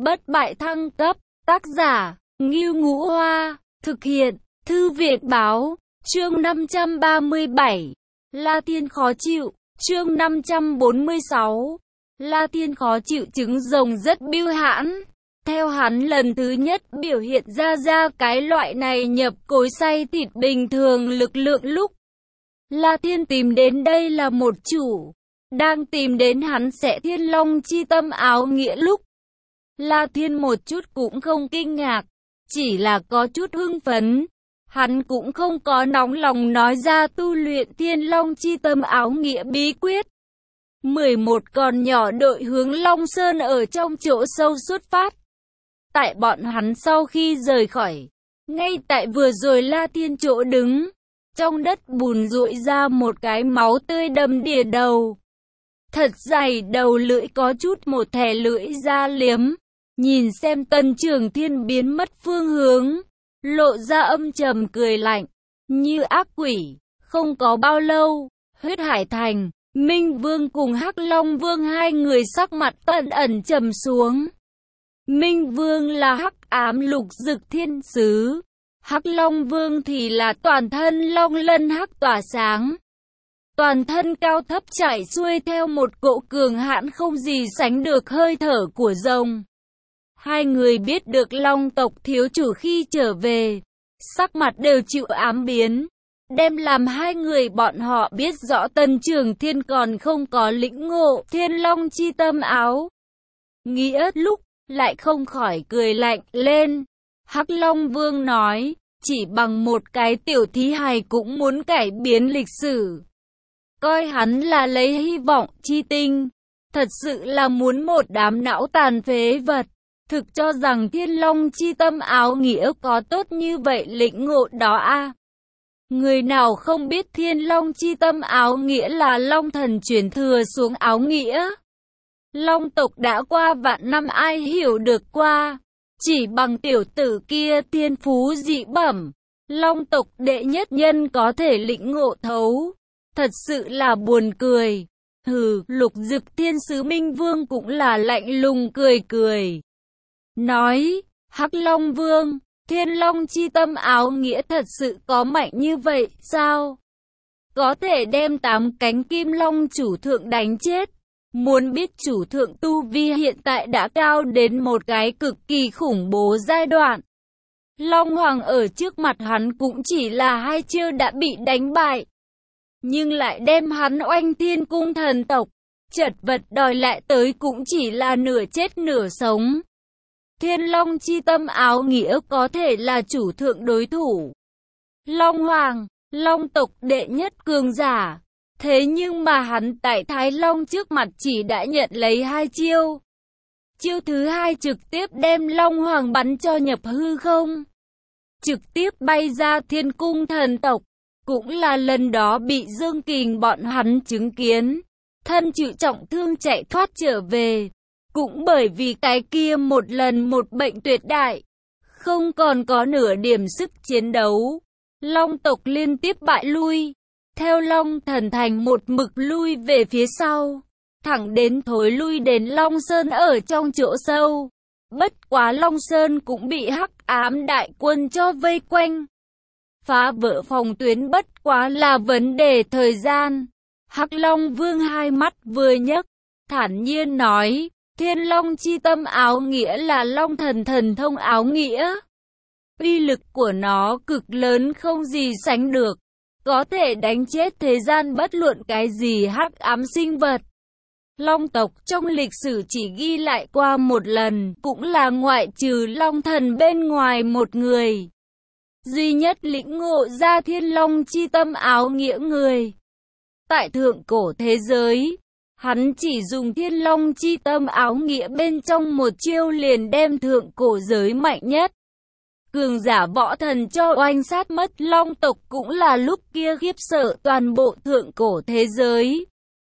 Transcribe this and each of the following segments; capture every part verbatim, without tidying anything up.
bất bại thăng cấp, tác giả, Ngưu Ngũ Hoa, thực hiện, Thư viện Báo, chương năm trăm ba mươi bảy, La Thiên khó chịu, chương năm trăm bốn mươi sáu, La Thiên khó chịu trứng rồng rất bưu hãn. Theo hắn lần thứ nhất biểu hiện ra ra cái loại này nhập cối xay thịt bình thường lực lượng lúc La Thiên tìm đến đây là một chủ, đang tìm đến hắn sẽ Thiên Long chi tâm áo nghĩa lúc La Thiên một chút cũng không kinh ngạc, chỉ là có chút hưng phấn. Hắn cũng không có nóng lòng nói ra tu luyện Thiên Long chi tâm áo nghĩa bí quyết. mười một con nhỏ đội hướng Long Sơn ở trong chỗ sâu xuất phát. Tại bọn hắn sau khi rời khỏi, ngay tại vừa rồi La Thiên chỗ đứng, trong đất bùn rụi ra một cái máu tươi đầm đìa đầu. Thật dày đầu lưỡi có chút một thẻ lưỡi ra liếm, nhìn xem Tần Trường Thiên biến mất phương hướng, lộ ra âm trầm cười lạnh, như ác quỷ. Không có bao lâu, Huyết Hải Thành, Minh Vương cùng Hắc Long Vương hai người sắc mặt tận ẩn trầm xuống. Minh Vương là hắc ám lục dực thiên sứ, Hắc Long Vương thì là toàn thân long lân hắc tỏa sáng. Toàn thân cao thấp chảy xuôi theo một cỗ cường hãn không gì sánh được hơi thở của rồng. Hai người biết được Long tộc thiếu chủ khi trở về, sắc mặt đều chịu ám biến, đem làm hai người bọn họ biết rõ Tần Trường Thiên còn không có lĩnh ngộ Thiên Long chi tâm áo nghĩa lúc, lại không khỏi cười lạnh lên. Hắc Long Vương nói, chỉ bằng một cái tiểu thí hài cũng muốn cải biến lịch sử. Coi hắn là lấy hy vọng chi tinh, thật sự là muốn một đám não tàn phế vật. Thực cho rằng Thiên Long chi tâm áo nghĩa có tốt như vậy lĩnh ngộ đó à? Người nào không biết Thiên Long chi tâm áo nghĩa là Long thần truyền thừa xuống áo nghĩa. Long tộc đã qua vạn năm ai hiểu được qua. Chỉ bằng tiểu tử kia thiên phú dị bẩm, Long tộc đệ nhất nhân có thể lĩnh ngộ thấu. Thật sự là buồn cười. Hừ, lục dực thiên sứ Minh Vương cũng là lạnh lùng cười cười. Nói, Hắc Long Vương, Thiên Long chi tâm áo nghĩa thật sự có mạnh như vậy sao? Có thể đem tám cánh kim long chủ thượng đánh chết. Muốn biết chủ thượng tu vi hiện tại đã cao đến một cái cực kỳ khủng bố giai đoạn. Long Hoàng ở trước mặt hắn cũng chỉ là hai chiêu đã bị đánh bại. Nhưng lại đem hắn oanh thiên cung thần tộc, chật vật đòi lại tới cũng chỉ là nửa chết nửa sống. Thiên Long chi tâm áo nghĩa có thể là chủ thượng đối thủ. Long Hoàng, Long tộc đệ nhất cường giả. Thế nhưng mà hắn tại Thái Long trước mặt chỉ đã nhận lấy hai chiêu. Chiêu thứ hai trực tiếp đem Long Hoàng bắn cho nhập hư không. Trực tiếp bay ra thiên cung thần tộc. Cũng là lần đó bị Dương Kình bọn hắn chứng kiến. Thân chịu trọng thương chạy thoát trở về. Cũng bởi vì cái kia một lần một bệnh tuyệt đại. Không còn có nửa điểm sức chiến đấu. Long tộc liên tiếp bại lui. Theo Long thần thành một mực lui về phía sau. Thẳng đến thối lui đến Long Sơn ở trong chỗ sâu. Bất quá Long Sơn cũng bị hắc ám đại quân cho vây quanh. Phá vỡ phòng tuyến bất quá là vấn đề thời gian. Hắc Long Vương hai mắt vừa nhấc, thản nhiên nói, Thiên Long chi tâm áo nghĩa là Long thần thần thông áo nghĩa. Uy lực của nó cực lớn không gì sánh được, có thể đánh chết thế gian bất luận cái gì hắc ám sinh vật. Long tộc trong lịch sử chỉ ghi lại qua một lần, cũng là ngoại trừ Long thần bên ngoài một người. Duy nhất lĩnh ngộ ra Thiên Long chi tâm áo nghĩa người. Tại thượng cổ thế giới, hắn chỉ dùng Thiên Long chi tâm áo nghĩa bên trong một chiêu liền đem thượng cổ giới mạnh nhất. Cường giả võ thần cho oanh sát mất Long tộc cũng là lúc kia khiếp sợ toàn bộ thượng cổ thế giới.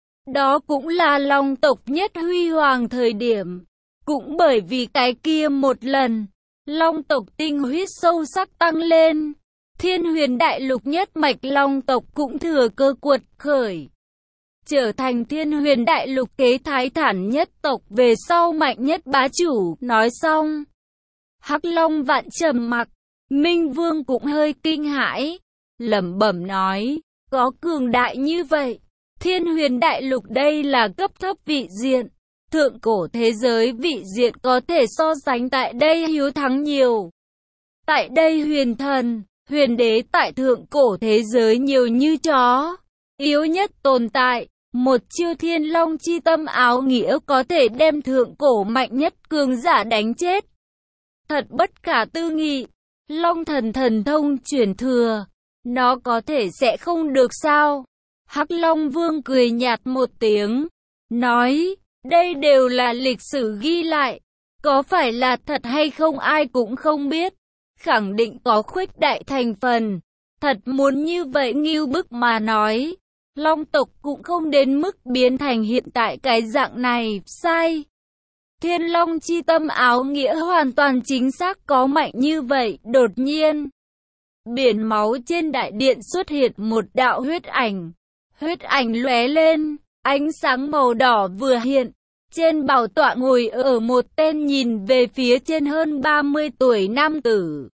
Đó cũng là Long tộc nhất huy hoàng thời điểm. Cũng bởi vì cái kia một lần, Long tộc tinh huyết sâu sắc tăng lên. Thiên Huyền đại lục nhất mạch Long tộc cũng thừa cơ cuột khởi. trở thành Thiên Huyền Đại Lục kế Thái Thản nhất tộc về sau mạnh nhất bá chủ. Nói xong, Hắc Long Vạn trầm mặc, Minh Vương cũng hơi kinh hãi, lẩm bẩm nói, có cường đại như vậy. Thiên Huyền Đại Lục đây là cấp thấp vị diện, thượng cổ thế giới vị diện có thể so sánh tại đây hiếu thắng nhiều. Tại đây huyền thần, huyền đế tại thượng cổ thế giới nhiều như chó, yếu nhất tồn tại. Một chiêu Thiên Long chi tâm áo nghĩa có thể đem thượng cổ mạnh nhất cường giả đánh chết. Thật bất khả tư nghị. Long thần thần thông chuyển thừa, nó có thể sẽ không được sao? Hắc Long Vương cười nhạt một tiếng, nói, đây đều là lịch sử ghi lại, có phải là thật hay không ai cũng không biết, khẳng định có khuếch đại thành phần. Thật muốn như vậy ngưu bức mà nói, Long tộc cũng không đến mức biến thành hiện tại cái dạng này, sai. Thiên Long chi tâm áo nghĩa hoàn toàn chính xác có mạnh như vậy. Đột nhiên, biển máu trên đại điện xuất hiện một đạo huyết ảnh. Huyết ảnh lóe lên, ánh sáng màu đỏ vừa hiện. Trên bảo tọa ngồi ở một tên nhìn về phía trên hơn ba mươi tuổi nam tử.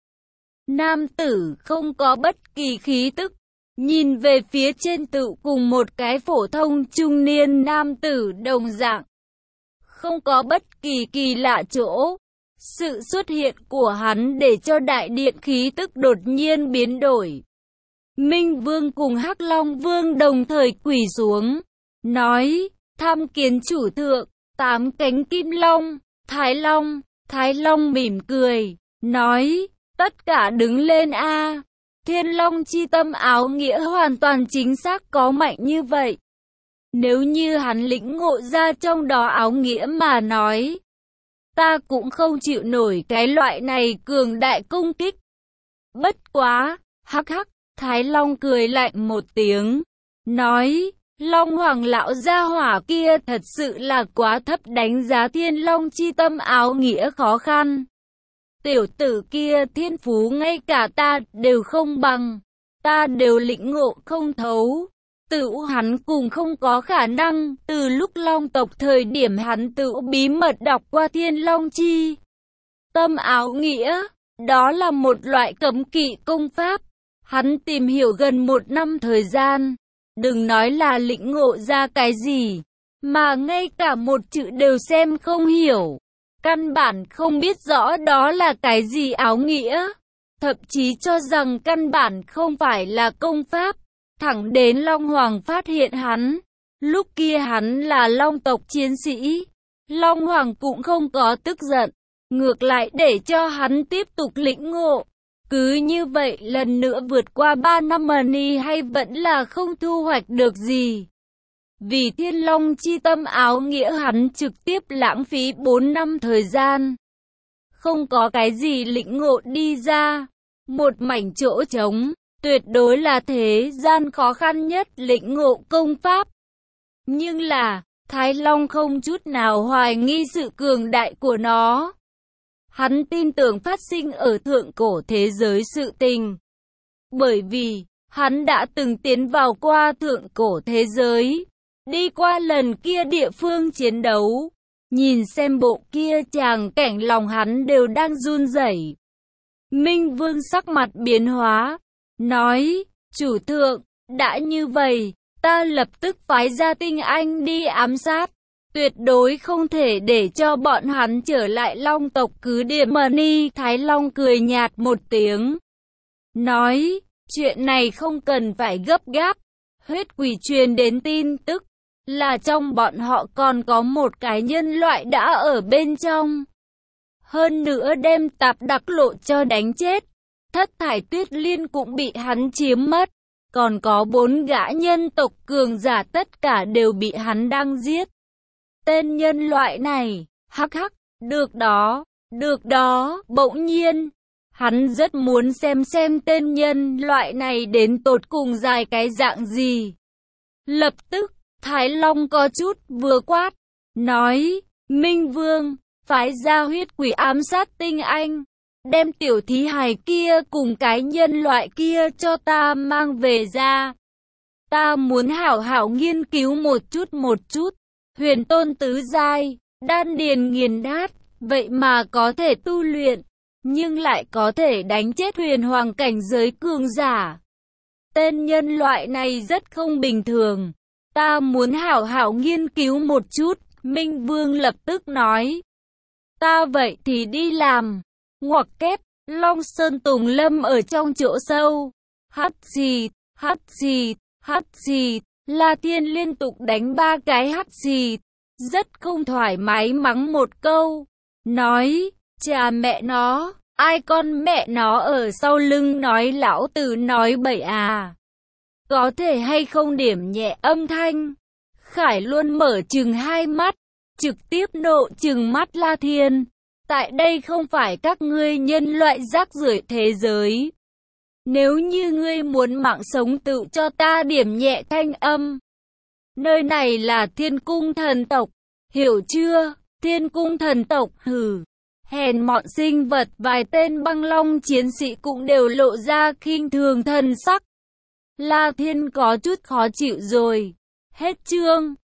Nam tử không có bất kỳ khí tức, nhìn về phía trên tự cùng một cái phổ thông trung niên nam tử đồng dạng. Không có bất kỳ kỳ lạ chỗ. Sự xuất hiện của hắn để cho đại điện khí tức đột nhiên biến đổi. Minh Vương cùng Hắc Long Vương đồng thời quỳ xuống, nói, tham kiến chủ thượng, tám cánh kim long, Thái Long. Thái Long mỉm cười, nói, tất cả đứng lên a. Thiên Long chi tâm áo nghĩa hoàn toàn chính xác có mạnh như vậy. Nếu như hắn lĩnh ngộ ra trong đó áo nghĩa mà nói, ta cũng không chịu nổi cái loại này cường đại công kích. Bất quá, hắc hắc, Thái Long cười lạnh một tiếng, nói, Long Hoàng lão gia hỏa kia thật sự là quá thấp đánh giá Thiên Long chi tâm áo nghĩa khó khăn. Tiểu tử kia thiên phú ngay cả ta đều không bằng, ta đều lĩnh ngộ không thấu. Tự hắn cùng không có khả năng, từ lúc Long tộc thời điểm hắn tự bí mật đọc qua Thiên Long chi tâm áo nghĩa, đó là một loại cấm kỵ công pháp. Hắn tìm hiểu gần một năm thời gian, đừng nói là lĩnh ngộ ra cái gì, mà ngay cả một chữ đều xem không hiểu. Căn bản không biết rõ đó là cái gì áo nghĩa, thậm chí cho rằng căn bản không phải là công pháp. Thẳng đến Long Hoàng phát hiện hắn, lúc kia hắn là Long tộc chiến sĩ, Long Hoàng cũng không có tức giận, ngược lại để cho hắn tiếp tục lĩnh ngộ. Cứ như vậy lần nữa vượt qua ba năm money hay vẫn là không thu hoạch được gì. Vì Thiên Long chi tâm áo nghĩa hắn trực tiếp lãng phí bốn năm thời gian. Không có cái gì lĩnh ngộ đi ra, một mảnh chỗ trống. Tuyệt đối là thế gian khó khăn nhất lĩnh ngộ công pháp. Nhưng là, Thái Long không chút nào hoài nghi sự cường đại của nó. Hắn tin tưởng phát sinh ở thượng cổ thế giới sự tình. Bởi vì, hắn đã từng tiến vào qua thượng cổ thế giới, đi qua lần kia địa phương chiến đấu. Nhìn xem bộ kia chàng cảnh lòng hắn đều đang run rẩy. Minh Vương sắc mặt biến hóa, nói, chủ thượng, đã như vậy, ta lập tức phái ra tinh anh đi ám sát, tuyệt đối không thể để cho bọn hắn trở lại Long tộc cứ điểm. Money Thái Long cười nhạt một tiếng, nói, chuyện này không cần phải gấp gáp. Huyết quỷ truyền đến tin tức, là trong bọn họ còn có một cái nhân loại đã ở bên trong. Hơn nữa đem Tạp Đặc Lộ cho đánh chết. Thất Thải Tuyết Liên cũng bị hắn chiếm mất. Còn có bốn gã nhân tộc cường giả tất cả đều bị hắn đang giết. Tên nhân loại này, hắc hắc, được đó, được đó. Bỗng nhiên, hắn rất muốn xem xem tên nhân loại này đến tột cùng dài cái dạng gì. Lập tức, Thái Long có chút vừa quát, nói, Minh Vương, phái ra huyết quỷ ám sát tinh anh. Đem tiểu thí hài kia cùng cái nhân loại kia cho ta mang về ra. Ta muốn hảo hảo nghiên cứu một chút một chút. Huyền tôn tứ giai, đan điền nghiền nát, vậy mà có thể tu luyện, nhưng lại có thể đánh chết huyền hoàng cảnh giới cường giả. Tên nhân loại này rất không bình thường. Ta muốn hảo hảo nghiên cứu một chút, Minh Vương lập tức nói. Ta vậy thì đi làm. Ngoặc kép, Long Sơn Tùng Lâm ở trong chỗ sâu. Hắt xì, hắt xì, hắt xì, La Thiên liên tục đánh ba cái hắt xì. Rất không thoải mái mắng một câu. Nói, chà mẹ nó, ai con mẹ nó ở sau lưng nói lão tử nói bậy à. Có thể hay không điểm nhẹ âm thanh. Khải luôn mở trừng hai mắt, trực tiếp nộ trừng mắt La Thiên. Tại đây không phải các ngươi nhân loại rác rưởi thế giới. Nếu như ngươi muốn mạng sống tự cho ta điểm nhẹ thanh âm. Nơi này là Thiên Cung thần tộc, hiểu chưa? Thiên Cung thần tộc, hừ. Hèn mọn sinh vật, vài tên băng long chiến sĩ cũng đều lộ ra khinh thường thần sắc. La Thiên có chút khó chịu rồi. Hết chương.